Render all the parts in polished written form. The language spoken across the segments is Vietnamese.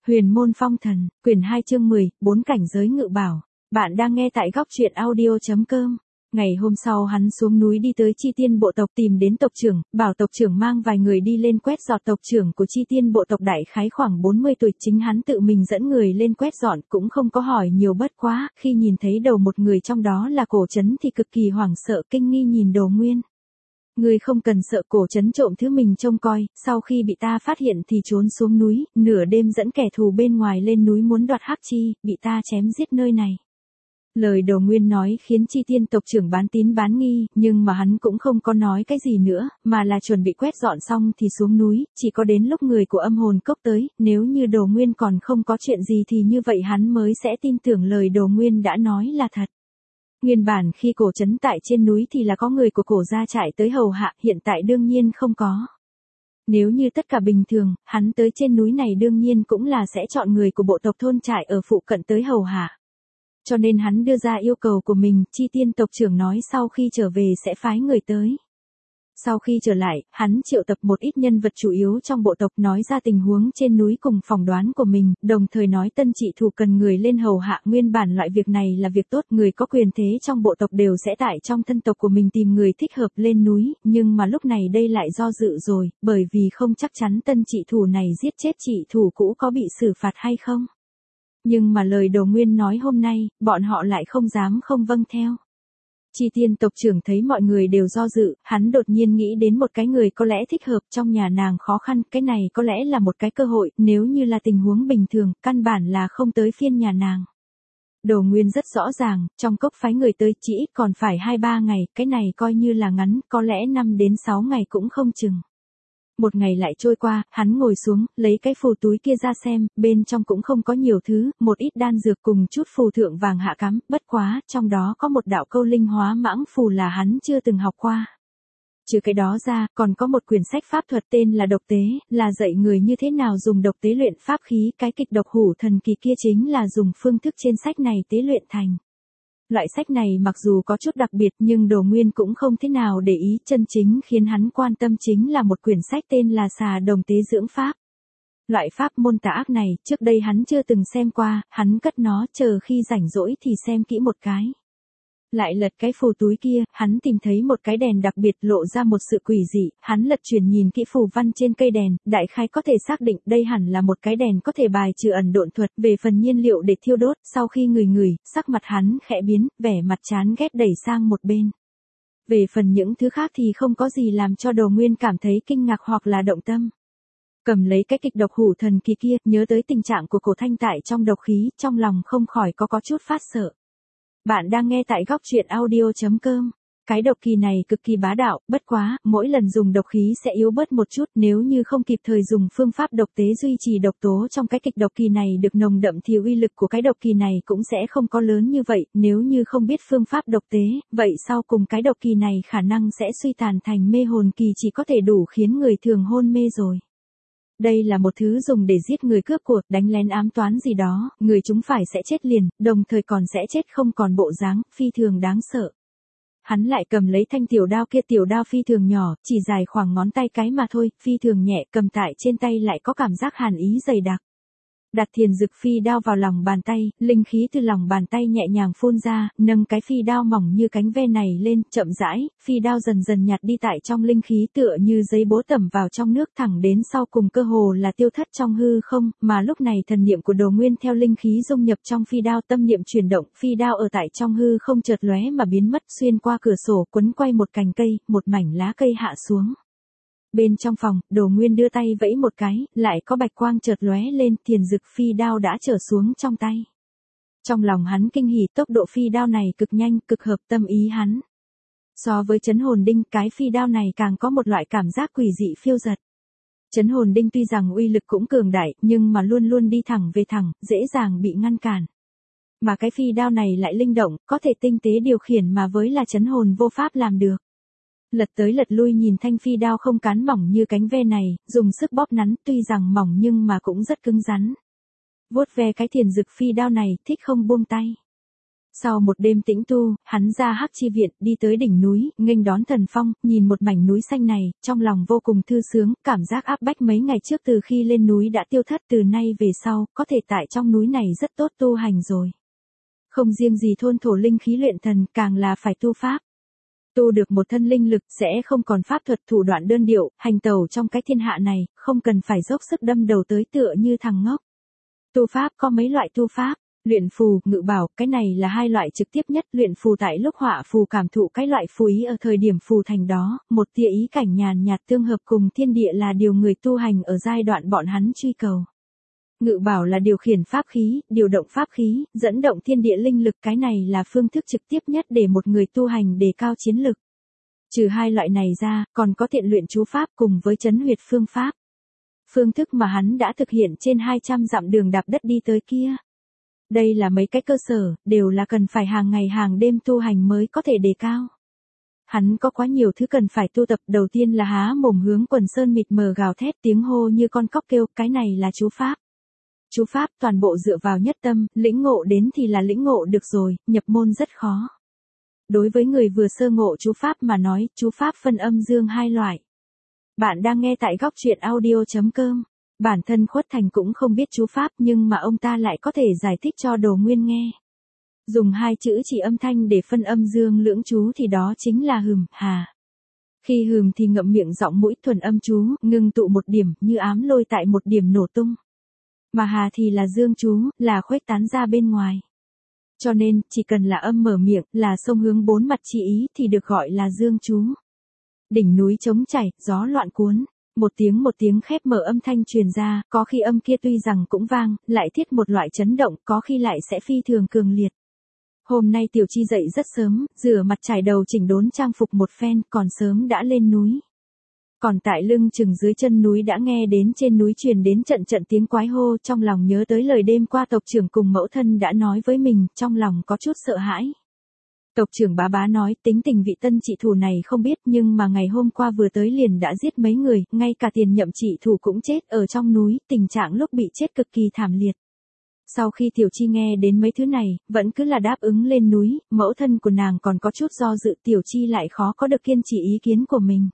Huyền môn phong thần, quyển 2 chương 10, 4 cảnh giới ngự bảo. Bạn đang nghe tại góc truyện audio.com. Ngày hôm sau hắn xuống núi đi tới Chi Tiên bộ tộc tìm đến tộc trưởng, bảo tộc trưởng mang vài người đi lên quét dọn. Tộc trưởng của Chi Tiên bộ tộc đại khái khoảng 40 tuổi, chính hắn tự mình dẫn người lên quét dọn, cũng không có hỏi nhiều, bất quá, khi nhìn thấy đầu một người trong đó là Cổ Trấn thì cực kỳ hoảng sợ, kinh nghi nhìn Đồ Nguyên. Ngươi không cần sợ, Cổ Trấn trộm thứ mình trông coi, sau khi bị ta phát hiện thì trốn xuống núi, nửa đêm dẫn kẻ thù bên ngoài lên núi muốn đoạt Hắc Chi, bị ta chém giết nơi này. Lời Đồ Nguyên nói khiến Chi Tiên tộc trưởng bán tín bán nghi, nhưng mà hắn cũng không có nói cái gì nữa, mà là chuẩn bị quét dọn xong thì xuống núi, chỉ có đến lúc người của âm hồn cốc tới, nếu như Đồ Nguyên còn không có chuyện gì thì như vậy hắn mới sẽ tin tưởng lời Đồ Nguyên đã nói là thật. Nguyên bản khi Cổ Trấn tại trên núi thì là có người của Cổ gia chạy tới hầu hạ, hiện tại đương nhiên không có. Nếu như tất cả bình thường, hắn tới trên núi này đương nhiên cũng là sẽ chọn người của bộ tộc thôn trại ở phụ cận tới hầu hạ. Cho nên hắn đưa ra yêu cầu của mình, Chi Tiên tộc trưởng nói sau khi trở về sẽ phái người tới. Sau khi trở lại, hắn triệu tập một ít nhân vật chủ yếu trong bộ tộc nói ra tình huống trên núi cùng phỏng đoán của mình, đồng thời nói tân trị thủ cần người lên hầu hạ. Nguyên bản loại việc này là việc tốt, người có quyền thế trong bộ tộc đều sẽ tại trong thân tộc của mình tìm người thích hợp lên núi, nhưng mà lúc này đây lại do dự rồi, bởi vì không chắc chắn tân trị thủ này giết chết trị thủ cũ có bị xử phạt hay không. Nhưng mà lời Đồ Nguyên nói hôm nay, bọn họ lại không dám không vâng theo. Chi Tiên tộc trưởng thấy mọi người đều do dự, hắn đột nhiên nghĩ đến một cái người có lẽ thích hợp, trong nhà nàng khó khăn, cái này có lẽ là một cái cơ hội, nếu như là tình huống bình thường, căn bản là không tới phiên nhà nàng. Đồ Nguyên rất rõ ràng, trong cốc phái người tới chỉ ít còn phải 2-3 ngày, cái này coi như là ngắn, có lẽ 5 đến 6 ngày cũng không chừng. Một ngày lại trôi qua, hắn ngồi xuống, lấy cái phù túi kia ra xem, bên trong cũng không có nhiều thứ, một ít đan dược cùng chút phù thượng vàng hạ cắm, bất quá, trong đó có một đạo câu linh hóa mãng phù là hắn chưa từng học qua. Trừ cái đó ra, còn có một quyển sách pháp thuật tên là Độc Tế, là dạy người như thế nào dùng độc tế luyện pháp khí, cái kịch độc hủ thần kỳ kia chính là dùng phương thức trên sách này tế luyện thành. Loại sách này mặc dù có chút đặc biệt nhưng Đồ Nguyên cũng không thế nào để ý, chân chính khiến hắn quan tâm chính là một quyển sách tên là Xà Đồng Tế Dưỡng Pháp. Loại pháp môn tà ác này, trước đây hắn chưa từng xem qua, hắn cất nó, chờ khi rảnh rỗi thì xem kỹ một cái. Lại lật cái phù túi kia, hắn tìm thấy một cái đèn đặc biệt lộ ra một sự quỷ dị, hắn lật chuyển nhìn kỹ phù văn trên cây đèn, đại khái có thể xác định đây hẳn là một cái đèn có thể bài trừ ẩn độn thuật. Về phần nhiên liệu để thiêu đốt, sau khi ngửi, sắc mặt hắn khẽ biến, vẻ mặt chán ghét đẩy sang một bên. Về phần những thứ khác thì không có gì làm cho Đồ Nguyên cảm thấy kinh ngạc hoặc là động tâm. Cầm lấy cái kịch độc hủ thần kỳ kia, nhớ tới tình trạng của Cổ Thanh tại trong độc khí, trong lòng không khỏi có chút phát sợ. Bạn đang nghe tại góc truyện audio.com. Cái độc kỳ này cực kỳ bá đạo, bất quá, mỗi lần dùng độc khí sẽ yếu bớt một chút, nếu như không kịp thời dùng phương pháp độc tế duy trì độc tố trong cái kịch độc kỳ này được nồng đậm thì uy lực của cái độc kỳ này cũng sẽ không có lớn như vậy, nếu như không biết phương pháp độc tế, vậy sau cùng cái độc kỳ này khả năng sẽ suy tàn thành mê hồn kỳ, chỉ có thể đủ khiến người thường hôn mê rồi. Đây là một thứ dùng để giết người, cướp của, đánh lén, ám toán gì đó, người chúng phải sẽ chết liền, đồng thời còn sẽ chết không còn bộ dáng, phi thường đáng sợ. Hắn lại cầm lấy thanh tiểu đao kia, tiểu đao phi thường nhỏ, chỉ dài khoảng ngón tay cái mà thôi, phi thường nhẹ, cầm tại trên tay lại có cảm giác hàn ý dày đặc. Đặt thiền dực phi đao vào lòng bàn tay, linh khí từ lòng bàn tay nhẹ nhàng phun ra, nâng cái phi đao mỏng như cánh ve này lên, chậm rãi, phi đao dần dần nhạt đi tại trong linh khí, tựa như giấy bố tẩm vào trong nước, thẳng đến sau cùng cơ hồ là tiêu thất trong hư không, mà lúc này thần niệm của Đồ Nguyên theo linh khí dung nhập trong phi đao, tâm niệm chuyển động, phi đao ở tại trong hư không chợt lóe mà biến mất, xuyên qua cửa sổ, quấn quay một cành cây, một mảnh lá cây hạ xuống. Bên trong phòng, Đồ Nguyên đưa tay vẫy một cái, lại có bạch quang chợt lóe lên, thiền dực phi đao đã trở xuống trong tay. Trong lòng hắn kinh hỉ, tốc độ phi đao này cực nhanh, cực hợp tâm ý hắn. So với trấn hồn đinh, cái phi đao này càng có một loại cảm giác quỷ dị phiêu dật. Trấn hồn đinh tuy rằng uy lực cũng cường đại, nhưng mà luôn luôn đi thẳng về thẳng, dễ dàng bị ngăn cản. Mà cái phi đao này lại linh động, có thể tinh tế điều khiển mà với là trấn hồn vô pháp làm được. Lật tới lật lui nhìn thanh phi đao không cán mỏng như cánh ve này, dùng sức bóp nắn, tuy rằng mỏng nhưng mà cũng rất cứng rắn. Vuốt ve cái thiền dực phi đao này, thích không buông tay. Sau một đêm tĩnh tu, hắn ra Hắc Chi Viện, đi tới đỉnh núi, nghênh đón thần phong, nhìn một mảnh núi xanh này, trong lòng vô cùng thư sướng, cảm giác áp bách mấy ngày trước từ khi lên núi đã tiêu thất, từ nay về sau, có thể tại trong núi này rất tốt tu hành rồi. Không riêng gì thôn thổ linh khí luyện thần, càng là phải tu pháp. Tu được một thân linh lực sẽ không còn pháp thuật thủ đoạn đơn điệu, hành tẩu trong cái thiên hạ này, không cần phải dốc sức đâm đầu tới tựa như thằng ngốc. Tu pháp có mấy loại tu pháp, luyện phù, ngự bảo, cái này là hai loại trực tiếp nhất, luyện phù tại lúc họa phù cảm thụ cái loại phù ý ở thời điểm phù thành đó, một tia ý cảnh nhàn nhạt tương hợp cùng thiên địa là điều người tu hành ở giai đoạn bọn hắn truy cầu. Ngự bảo là điều khiển pháp khí, điều động pháp khí, dẫn động thiên địa linh lực, cái này là phương thức trực tiếp nhất để một người tu hành đề cao chiến lực. Trừ hai loại này ra, còn có thiện luyện chú pháp cùng với trấn huyệt phương pháp. Phương thức mà hắn đã thực hiện trên 200 dặm đường đạp đất đi tới kia. Đây là mấy cái cơ sở, đều là cần phải hàng ngày hàng đêm tu hành mới có thể đề cao. Hắn có quá nhiều thứ cần phải tu tập, đầu tiên là há mồm hướng quần sơn mịt mờ gào thét, tiếng hô như con cóc kêu, cái này là chú pháp. Chú pháp toàn bộ dựa vào nhất tâm, lĩnh ngộ đến thì là lĩnh ngộ được rồi, nhập môn rất khó. Đối với người vừa sơ ngộ chú pháp mà nói, chú pháp phân âm dương hai loại. Bạn đang nghe tại góc truyện audio.com. Bản thân Khuất Thành cũng không biết chú pháp nhưng mà ông ta lại có thể giải thích cho Đồ Nguyên nghe. Dùng hai chữ chỉ âm thanh để phân âm dương lưỡng chú thì đó chính là hừm, hà. Khi hừm thì ngậm miệng giọng mũi thuần âm chú, ngưng tụ một điểm như ám lôi tại một điểm nổ tung. Mà hà thì là dương chú, là khuếch tán ra bên ngoài. Cho nên, chỉ cần là âm mở miệng, là xông hướng bốn mặt chi ý thì được gọi là dương chú. Đỉnh núi trống chảy, gió loạn cuốn. Một tiếng khép mở âm thanh truyền ra, có khi âm kia tuy rằng cũng vang, lại thiết một loại chấn động, có khi lại sẽ phi thường cường liệt. Hôm nay Tiểu Chi dậy rất sớm, rửa mặt trải đầu chỉnh đốn trang phục một phen, còn sớm đã lên núi. Còn tại lưng chừng dưới chân núi đã nghe đến trên núi truyền đến trận trận tiếng quái hô, trong lòng nhớ tới lời đêm qua tộc trưởng cùng mẫu thân đã nói với mình, trong lòng có chút sợ hãi. Tộc trưởng bá bá nói tính tình vị tân trị thủ này không biết nhưng mà ngày hôm qua vừa tới liền đã giết mấy người, ngay cả tiền nhậm trị thủ cũng chết ở trong núi, tình trạng lúc bị chết cực kỳ thảm liệt. Sau khi Tiểu Chi nghe đến mấy thứ này, vẫn cứ là đáp ứng lên núi, mẫu thân của nàng còn có chút do dự, Tiểu Chi lại khó có được kiên trì ý kiến của mình.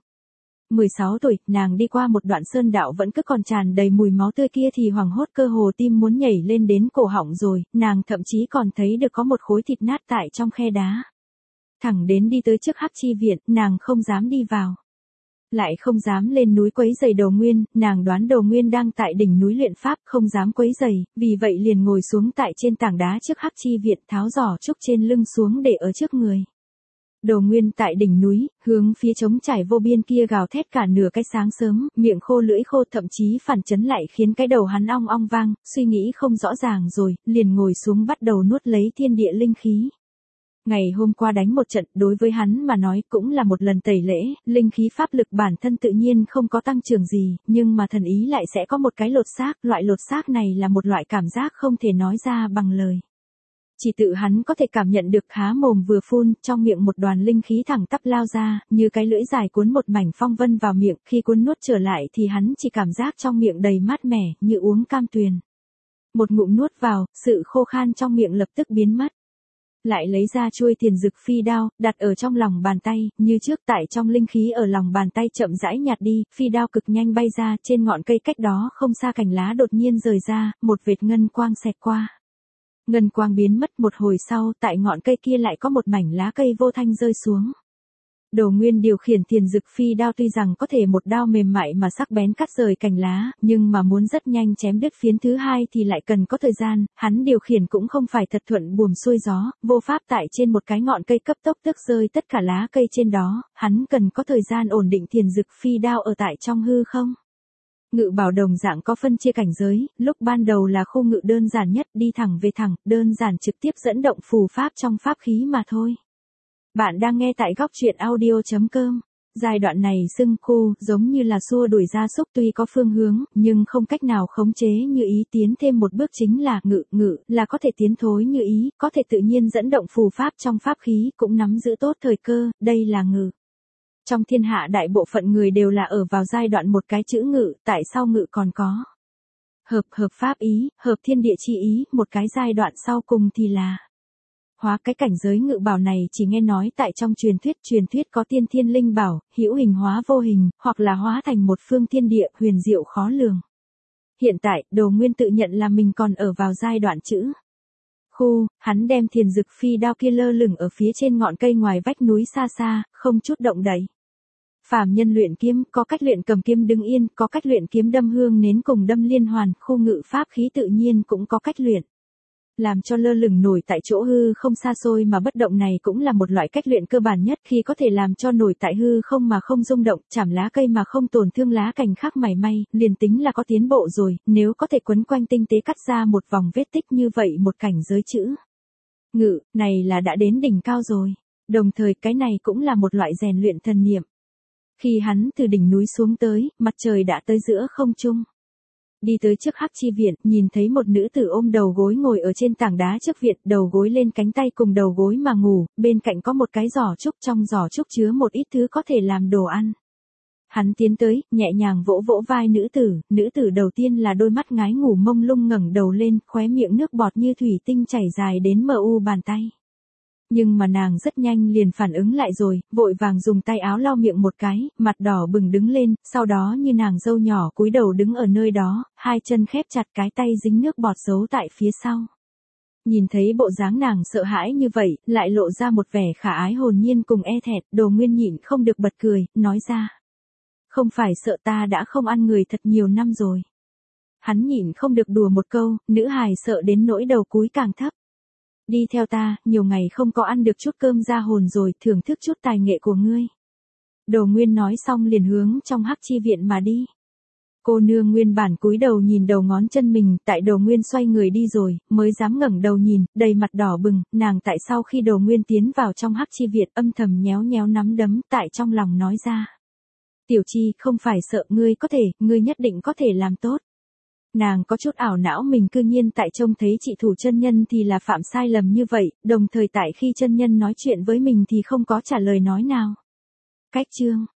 16 tuổi, nàng đi qua một đoạn sơn đạo vẫn cứ còn tràn đầy mùi máu tươi kia thì hoảng hốt cơ hồ tim muốn nhảy lên đến cổ họng rồi, nàng thậm chí còn thấy được có một khối thịt nát tại trong khe đá. Thẳng đến đi tới trước Hắc Chi Viện, nàng không dám đi vào. Lại không dám lên núi quấy rầy Đồ Nguyên, nàng đoán Đồ Nguyên đang tại đỉnh núi luyện pháp, không dám quấy rầy, vì vậy liền ngồi xuống tại trên tảng đá trước Hắc Chi Viện, tháo giỏ trúc trên lưng xuống để ở trước người. Đồ Nguyên tại đỉnh núi, hướng phía trống trải vô biên kia gào thét cả nửa cái sáng sớm, miệng khô lưỡi khô, thậm chí phản chấn lại khiến cái đầu hắn ong ong vang, suy nghĩ không rõ ràng rồi, liền ngồi xuống bắt đầu nuốt lấy thiên địa linh khí. Ngày hôm qua đánh một trận, đối với hắn mà nói cũng là một lần tẩy lễ, linh khí pháp lực bản thân tự nhiên không có tăng trưởng gì, nhưng mà thần ý lại sẽ có một cái lột xác, loại lột xác này là một loại cảm giác không thể nói ra bằng lời. Chỉ tự hắn có thể cảm nhận được, há mồm vừa phun, trong miệng một đoàn linh khí thẳng tắp lao ra, như cái lưỡi dài cuốn một mảnh phong vân vào miệng, khi cuốn nuốt trở lại thì hắn chỉ cảm giác trong miệng đầy mát mẻ, như uống cam tuyền. Một ngụm nuốt vào, sự khô khan trong miệng lập tức biến mất. Lại lấy ra chuôi Thiền Dực phi đao, đặt ở trong lòng bàn tay, như trước tại trong linh khí ở lòng bàn tay chậm rãi nhạt đi, phi đao cực nhanh bay ra, trên ngọn cây cách đó không xa cành lá đột nhiên rời ra, một vệt ngân quang xẹt qua. Ngân quang biến mất, một hồi sau, tại ngọn cây kia lại có một mảnh lá cây vô thanh rơi xuống. Đồ Nguyên điều khiển Thiền Dực phi đao tuy rằng có thể một đao mềm mại mà sắc bén cắt rời cành lá, nhưng mà muốn rất nhanh chém đứt phiến thứ hai thì lại cần có thời gian, hắn điều khiển cũng không phải thật thuận buồm xuôi gió, vô pháp tại trên một cái ngọn cây cấp tốc tước rơi tất cả lá cây trên đó, hắn cần có thời gian ổn định Thiền Dực phi đao ở tại trong hư không. Ngự bảo đồng dạng có phân chia cảnh giới, lúc ban đầu là khu ngự đơn giản nhất, đi thẳng về thẳng, đơn giản trực tiếp dẫn động phù pháp trong pháp khí mà thôi. Bạn đang nghe tại góc truyện audio.com. Giai đoạn này xưng khu, giống như là xua đuổi gia súc, tuy có phương hướng, nhưng không cách nào khống chế như ý, tiến thêm một bước chính là ngự, là có thể tiến thối như ý, có thể tự nhiên dẫn động phù pháp trong pháp khí, cũng nắm giữ tốt thời cơ, đây là ngự. Trong thiên hạ đại bộ phận người đều là ở vào giai đoạn một cái chữ ngự, tại sao ngự còn có hợp pháp ý, hợp thiên địa chi ý, một cái giai đoạn sau cùng thì là Hóa cái cảnh giới ngự bảo này chỉ nghe nói tại trong truyền thuyết có tiên thiên linh bảo, hữu hình hóa vô hình, hoặc là hóa thành một phương thiên địa huyền diệu khó lường. Hiện tại, Đồ Nguyên tự nhận là mình còn ở vào giai đoạn chữ. Hắn đem Thiền Dực Phi đao kia lơ lửng ở phía trên ngọn cây ngoài vách núi xa xa, không chút động đậy. Phàm nhân luyện kiếm, có cách luyện cầm kiếm đứng yên, có cách luyện kiếm đâm hương nến cùng đâm liên hoàn, khu ngự pháp khí tự nhiên cũng có cách luyện. Làm cho lơ lửng nổi tại chỗ hư không xa xôi mà bất động này cũng là một loại cách luyện cơ bản nhất, khi có thể làm cho nổi tại hư không mà không rung động, chảm lá cây mà không tổn thương lá cành khác mảy may, liền tính là có tiến bộ rồi, nếu có thể quấn quanh tinh tế cắt ra một vòng vết tích như vậy một cảnh giới chữ. Ngự, này là đã đến đỉnh cao rồi. Đồng thời cái này cũng là một loại rèn luyện thần niệm. Khi hắn từ đỉnh núi xuống tới, mặt trời đã tới giữa không trung. Đi tới trước Hắc Chi Viện, nhìn thấy một nữ tử ôm đầu gối ngồi ở trên tảng đá trước viện, đầu gối lên cánh tay cùng đầu gối mà ngủ, bên cạnh có một cái giỏ trúc, trong giỏ trúc chứa một ít thứ có thể làm đồ ăn. Hắn tiến tới, nhẹ nhàng vỗ vỗ vai nữ tử đầu tiên là đôi mắt ngái ngủ mông lung ngẩng đầu lên, khóe miệng nước bọt như thủy tinh chảy dài đến mờ u bàn tay. Nhưng mà nàng rất nhanh liền phản ứng lại rồi, vội vàng dùng tay áo lau miệng một cái, mặt đỏ bừng đứng lên, sau đó như nàng dâu nhỏ cúi đầu đứng ở nơi đó, hai chân khép chặt cái tay dính nước bọt giấu tại phía sau. Nhìn thấy bộ dáng nàng sợ hãi như vậy, lại lộ ra một vẻ khả ái hồn nhiên cùng e thẹt, Đồ Nguyên nhịn không được bật cười, nói ra. Không phải sợ ta đã không ăn người thật nhiều năm rồi. Hắn nhịn không được đùa một câu, nữ hài sợ đến nỗi đầu cúi càng thấp. Đi theo ta, nhiều ngày không có ăn được chút cơm ra hồn rồi, thưởng thức chút tài nghệ của ngươi. Đồ Nguyên nói xong liền hướng trong Hắc Chi Viện mà đi. Cô nương nguyên bản cúi đầu nhìn đầu ngón chân mình, tại Đồ Nguyên xoay người đi rồi, mới dám ngẩng đầu nhìn, đầy mặt đỏ bừng, nàng tại sau khi Đồ Nguyên tiến vào trong Hắc Chi Viện âm thầm nhéo nhéo nắm đấm, tại trong lòng nói ra. Tiểu Chi, không phải sợ, ngươi nhất định có thể làm tốt. Nàng có chút ảo não mình cư nhiên tại trông thấy chị thủ chân nhân thì là phạm sai lầm như vậy, đồng thời tại khi chân nhân nói chuyện với mình thì không có trả lời nói nào. Cách chương